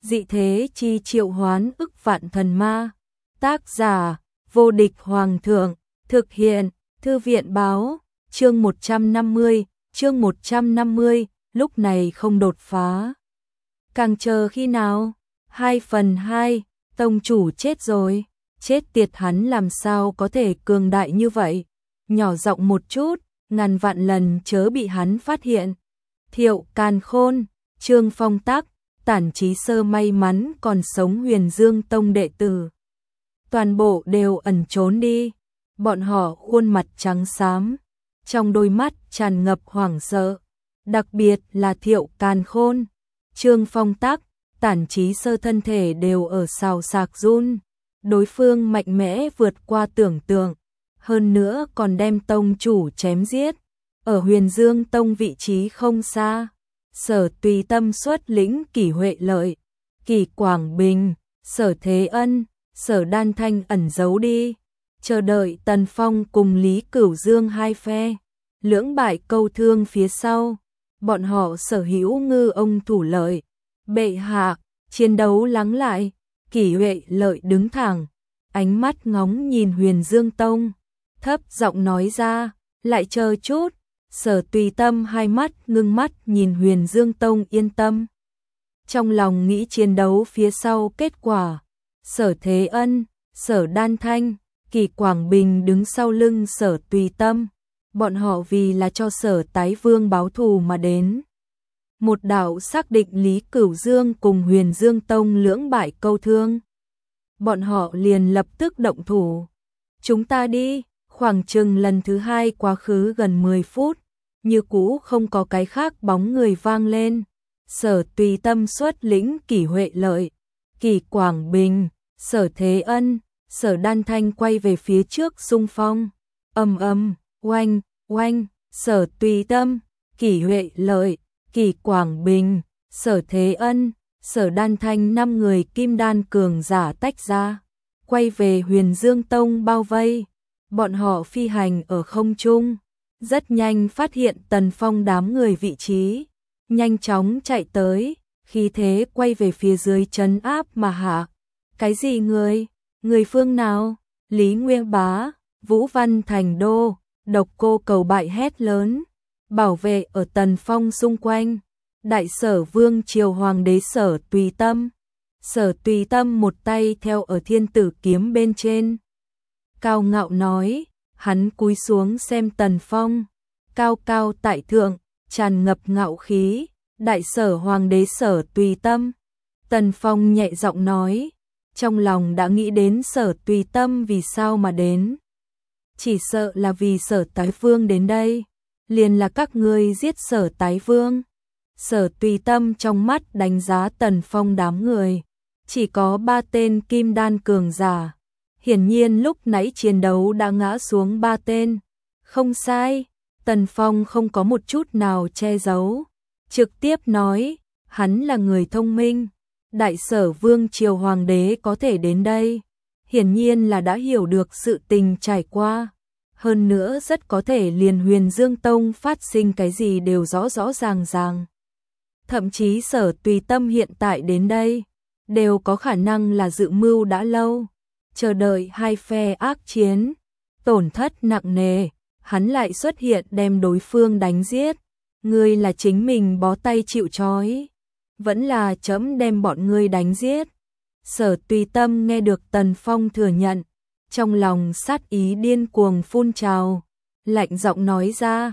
dị thế chi triệu hoán ức vạn thần ma. Tác giả, vô địch hoàng thượng, thực hiện, thư viện báo, chương 150, lúc này không đột phá. Càng chờ khi nào? 2/2, tông chủ chết rồi, chết tiệt hắn làm sao có thể cường đại như vậy, nhỏ giọng một chút, ngàn vạn lần chớ bị hắn phát hiện. Thiệu Càn Khôn, Trương Phong Tắc, Tản Chí Sơ may mắn còn sống Huyền Dương Tông đệ tử. Toàn bộ đều ẩn trốn đi, bọn họ khuôn mặt trắng xám, trong đôi mắt tràn ngập hoảng sợ, đặc biệt là Thiệu Càn Khôn, Trương Phong Tắc, Tản Chí Sơ thân thể đều ở xào xạc run, đối phương mạnh mẽ vượt qua tưởng tượng, hơn nữa còn đem tông chủ chém giết, ở Huyền Dương Tông vị trí không xa. Sở Tùy Tâm xuất lĩnh Kỷ Huệ Lợi, Kỷ Quảng Bình, Sở Thế Ân, Sở Đan Thanh ẩn giấu đi, chờ đợi Tần Phong cùng Lý Cửu Dương hai phe, lưỡng bại câu thương phía sau, bọn họ sở hữu ngư ông thủ lợi. Bệ hạ, chiến đấu lắng lại, Kỷ Huệ Lợi đứng thẳng, ánh mắt ngóng nhìn Huyền Dương Tông, thấp giọng nói ra, lại chờ chút. Sở Tùy Tâm hai mắt ngưng mắt nhìn Huyền Dương Tông yên tâm. Trong lòng nghĩ chiến đấu phía sau kết quả, Sở Thế Ân, Sở Đan Thanh, Kỷ Quảng Bình đứng sau lưng Sở Tùy Tâm, bọn họ vì là cho Sở Tái Vương báo thù mà đến. Một đạo xác định Lý Cửu Dương cùng Huyền Dương Tông lưỡng bại câu thương. Bọn họ liền lập tức động thủ. Chúng ta đi, khoảng chừng lần thứ hai quá khứ gần 10 phút. Như cũ không có cái khác bóng người vang lên. Sở Tùy Tâm xuất lĩnh Kỷ Huệ Lợi, Kỷ Quảng Bình, Sở Thế Ân, Sở Đan Thanh quay về phía trước xung phong. Oanh, oanh, Sở Tùy Tâm, Kỷ Huệ Lợi, Kỷ Quảng Bình, Sở Thế Ân, Sở Đan Thanh 5 người kim đan cường giả tách ra, quay về Huyền Dương Tông bao vây. Bọn họ phi hành ở không trung, rất nhanh phát hiện Tần Phong đám người vị trí, nhanh chóng chạy tới, khí thế quay về phía dưới trấn áp mà hạ. Cái gì người? Người phương nào? Lý Nguyên Bá, Vũ Văn Thành Đô, Độc Cô Cầu Bại hét lớn, bảo vệ ở Tần Phong xung quanh. Đại Sở Vương Triều Hoàng đế Sở Tùy Tâm. Sở Tùy Tâm một tay theo ở Thiên Tử kiếm bên trên, cao ngạo nói, hắn cúi xuống xem Tần Phong, cao cao tại thượng, tràn ngập ngạo khí. Đại Sở Hoàng đế Sở Tùy Tâm. Tần Phong nhẹ giọng nói, trong lòng đã nghĩ đến Sở Tùy Tâm vì sao mà đến. Chỉ sợ là vì Sở Tái Vương đến đây, liền là các ngươi giết Sở Tái Vương. Sở Tùy Tâm trong mắt đánh giá Tần Phong đám người, chỉ có 3 tên kim đan cường giả. Hiển nhiên lúc nãy chiến đấu đã ngã xuống 3 tên. Không sai, Tần Phong không có một chút nào che giấu, trực tiếp nói, hắn là người thông minh. Đại Sở Vương Triều Hoàng đế có thể đến đây, hiển nhiên là đã hiểu được sự tình trải qua. Hơn nữa rất có thể liền Huyền Dương Tông phát sinh cái gì đều rõ rõ ràng ràng. Thậm chí Sở Tùy Tâm hiện tại đến đây, đều có khả năng là dự mưu đã lâu, chờ đợi hai phe ác chiến, tổn thất nặng nề, hắn lại xuất hiện đem đối phương đánh giết. Ngươi là chính mình bó tay chịu trói, vẫn là trẫm đem bọn ngươi đánh giết. Sở Tùy Tâm nghe được Tần Phong thừa nhận, trong lòng sát ý điên cuồng phun trào, lạnh giọng nói ra,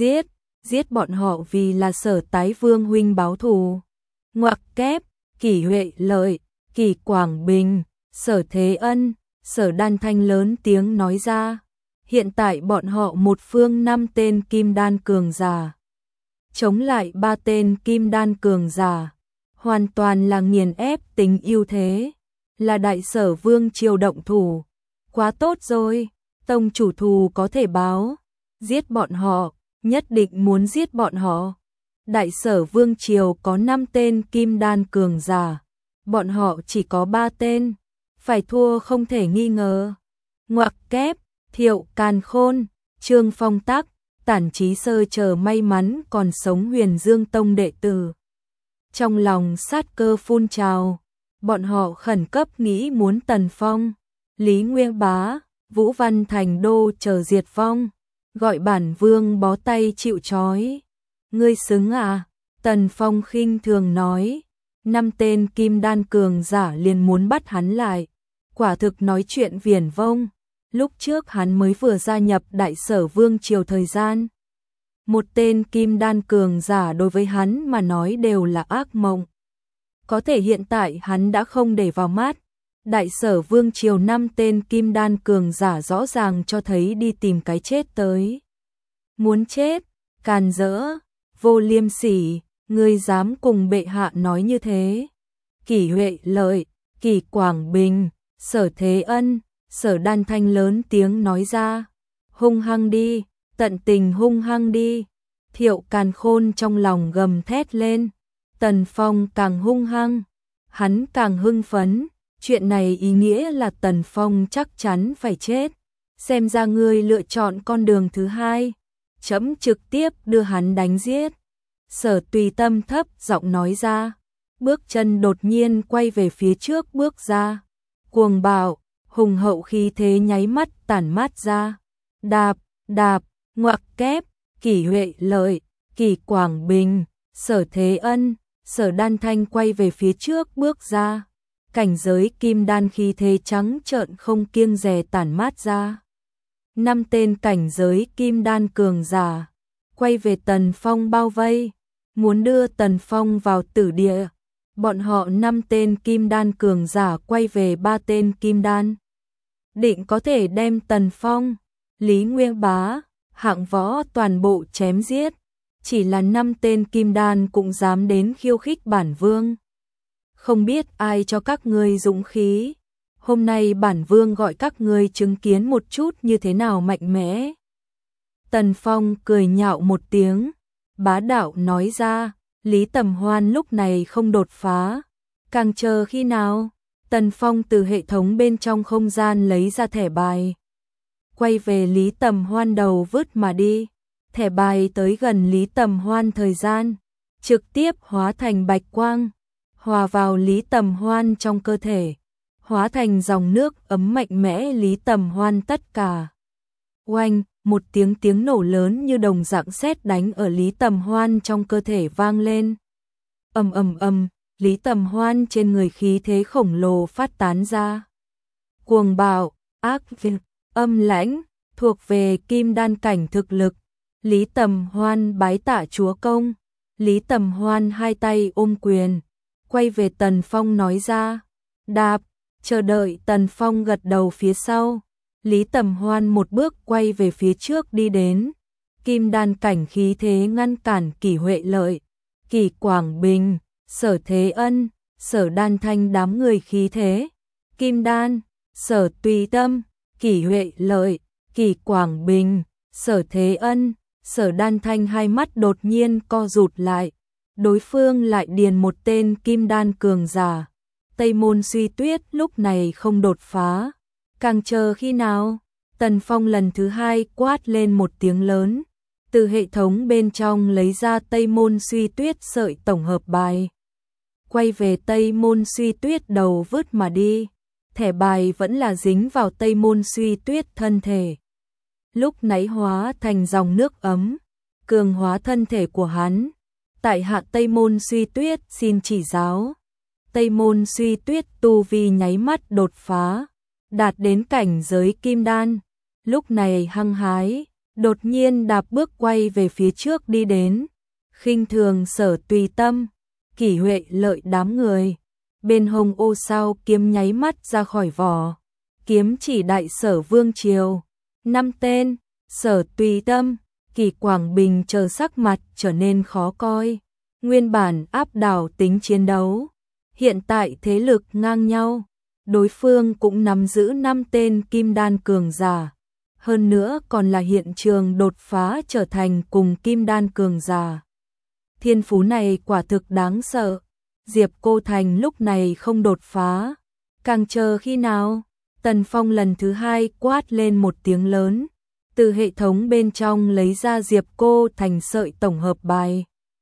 giết bọn họ vì là Sở Tái Vương huynh báo thù. Ngoặc kép, Kỷ Huệ Lợi, Kỷ Quảng Bình, Sở Thế Ân, Sở Đan Thanh lớn tiếng nói ra, hiện tại bọn họ một phương 5 tên kim đan cường giả, chống lại 3 tên kim đan cường giả, hoàn toàn là nghiền ép tính ưu thế, là Đại Sở Vương Triều động thủ. Quá tốt rồi, tông chủ thù có thể báo, giết bọn họ, nhất định muốn giết bọn họ. Đại Sở Vương Triều có 5 tên kim đan cường giả, bọn họ chỉ có 3 tên, phải thua không thể nghi ngờ. Ngoặc kép, Thiệu Càn Khôn, Trương Phong Tắc, Tản Chí Sơ chờ may mắn còn sống Huyền Dương Tông đệ tử. trong lòng sát cơ phun trào. Bọn họ khẩn cấp nghĩ muốn Tần Phong, Lý Nguyên Bá, Vũ Văn Thành Đô chờ diệt vong, gọi bản vương bó tay chịu trói. Ngươi xứng à? Tần Phong khinh thường nói. 5 tên kim đan cường giả liền muốn bắt hắn lại. Quả thực nói chuyện viển vông. Lúc trước hắn mới vừa gia nhập Đại Sở Vương triều thời gian. Một tên kim đan cường giả đối với hắn mà nói đều là ác mộng. Có thể hiện tại hắn đã không để vào mắt. Đại Sở Vương triều 5 tên kim đan cường giả rõ ràng cho thấy đi tìm cái chết tới. Muốn chết, càn rỡ, vô liêm sỉ, ngươi dám cùng bệ hạ nói như thế. Kỷ Huệ Lợi, Kỷ Quảng Bình, Sở Thế Ân, Sở Đan Thanh lớn tiếng nói ra. Hung hăng đi, tận tình hung hăng đi. Thiệu Càn Khôn trong lòng gầm thét lên. Tần Phong càng hung hăng, hắn càng hưng phấn. Chuyện này ý nghĩa là Tần Phong chắc chắn phải chết. Xem ra ngươi lựa chọn con đường thứ hai. Chấm trực tiếp đưa hắn đánh giết. Sở Tùy Tâm thấp giọng nói ra. Bước chân đột nhiên quay về phía trước bước ra. Cuồng bạo, hùng hậu khí thế nháy mắt tản mát ra. Đạp, đạp, ngoặc kép, Kỷ Huệ Lợi, Kỷ Quảng Bình, Sở Thế Ân, Sở Đan Thanh quay về phía trước bước ra. Cảnh giới kim đan khí thế trắng trợn không kiêng dè tản mát ra. 5 tên cảnh giới kim đan cường giả quay về Tần Phong bao vây, muốn đưa Tần Phong vào tử địa. Bọn họ 5 tên kim đan cường giả quay về 3 tên kim đan, định có thể đem Tần Phong, Lý Nguyên Bá, Hạng Võ toàn bộ chém giết. Chỉ là 5 tên kim đan cũng dám đến khiêu khích bản vương. Không biết ai cho các ngươi dũng khí. Hôm nay bản vương gọi các ngươi chứng kiến một chút như thế nào mạnh mẽ. Tần Phong cười nhạo một tiếng, bá đạo nói ra. Lý Tầm Hoan lúc này không đột phá. Càng chờ khi nào? Tần Phong từ hệ thống bên trong không gian lấy ra thẻ bài, quay về Lý Tầm Hoan đầu vứt mà đi. Thẻ bài tới gần Lý Tầm Hoan thời gian, trực tiếp hóa thành bạch quang, hòa vào Lý Tầm Hoan trong cơ thể, hóa thành dòng nước ấm mạnh mẽ Lý Tầm Hoan tất cả. Oanh, một tiếng nổ lớn như đồng dạng sét đánh ở Lý Tầm Hoan trong cơ thể vang lên. Ầm ầm ầm, Lý Tầm Hoan trên người khí thế khổng lồ phát tán ra. Cuồng bạo, ác liệt, âm lãnh, thuộc về kim đan cảnh thực lực. Lý Tầm Hoan bái tạ chúa công. Lý Tầm Hoan hai tay ôm quyền, quay về Tần Phong nói ra. Đạp, chờ đợi Tần Phong gật đầu phía sau. Lý Tầm Hoan một bước quay về phía trước đi đến. Kim đan cảnh khí thế ngăn cản Kỷ Huệ Lợi, Kỷ Quảng Bình, Sở Thế Ân, Sở Đan Thanh đám người khí thế. Kim đan, Sở Tùy Tâm, Kỷ Huệ Lợi, Kỷ Quảng Bình, Sở Thế Ân, Sở Đan Thanh hai mắt đột nhiên co rụt lại. Đối phương lại điền một tên kim đan cường giả. Tây Môn Suy Tuyết lúc này không đột phá. Càng chờ khi nào? Tần Phong lần thứ hai quát lên một tiếng lớn. Từ hệ thống bên trong lấy ra Tây Môn Suy Tuyết sợi tổng hợp bài, quay về Tây Môn Suy Tuyết đầu vứt mà đi. Thẻ bài vẫn là dính vào Tây Môn Suy Tuyết thân thể. Lúc nãy hóa thành dòng nước ấm, cường hóa thân thể của hắn. Tại hạ Tây Môn Suy Tuyết xin chỉ giáo. Tây Môn Suy Tuyết tu vi nháy mắt đột phá, đạt đến cảnh giới kim đan. Lúc này hăng hái, đột nhiên đạp bước quay về phía trước đi đến, khinh thường Sở Tùy Tâm, Kỷ Huệ Lợi đám người. Bên hông ô sao kiếm nháy mắt ra khỏi vỏ, kiếm chỉ Đại Sở Vương triều. 5 tên, Sở Tùy Tâm, Kỷ Quảng Bình chờ sắc mặt trở nên khó coi. Nguyên bản áp đảo tính chiến đấu, hiện tại thế lực ngang nhau. Đối phương cũng nắm giữ 5 tên kim đan cường giả, hơn nữa còn là hiện trường đột phá trở thành cùng kim đan cường giả. Thiên phú này quả thực đáng sợ. Diệp Cô Thành lúc này không đột phá. Càng chờ khi nào? Tần Phong lần thứ hai quát lên một tiếng lớn. Từ hệ thống bên trong lấy ra Diệp Cô Thành sợi tổng hợp bài,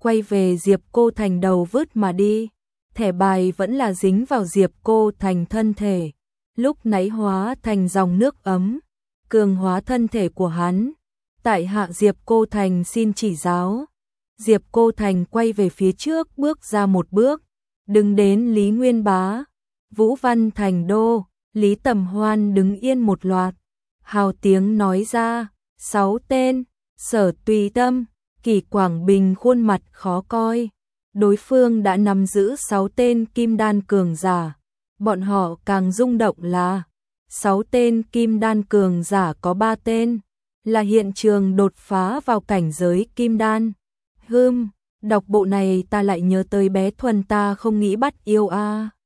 quay về Diệp Cô Thành đầu vứt mà đi. Thẻ bài vẫn là dính vào Diệp Cô Thành thân thể, lúc nãy hóa thành dòng nước ấm, cường hóa thân thể của hắn. Tại hạ Diệp Cô Thành xin chỉ giáo. Diệp Cô Thành quay về phía trước bước ra một bước, đứng đến Lý Nguyên Bá, Vũ Văn Thành Đô, Lý Tầm Hoan đứng yên một loạt. Hào tiếng nói ra, 6 tên, Sở Tùy Tâm, Kỷ Quảng Bình khuôn mặt khó coi. Đối phương đã nắm giữ 6 tên kim đan cường giả. Bọn họ càng rung động là 6 tên kim đan cường giả có 3 tên là hiện trường đột phá vào cảnh giới kim đan. Đọc bộ này ta lại nhớ tới bé Thuần ta không nghĩ bắt yêu a.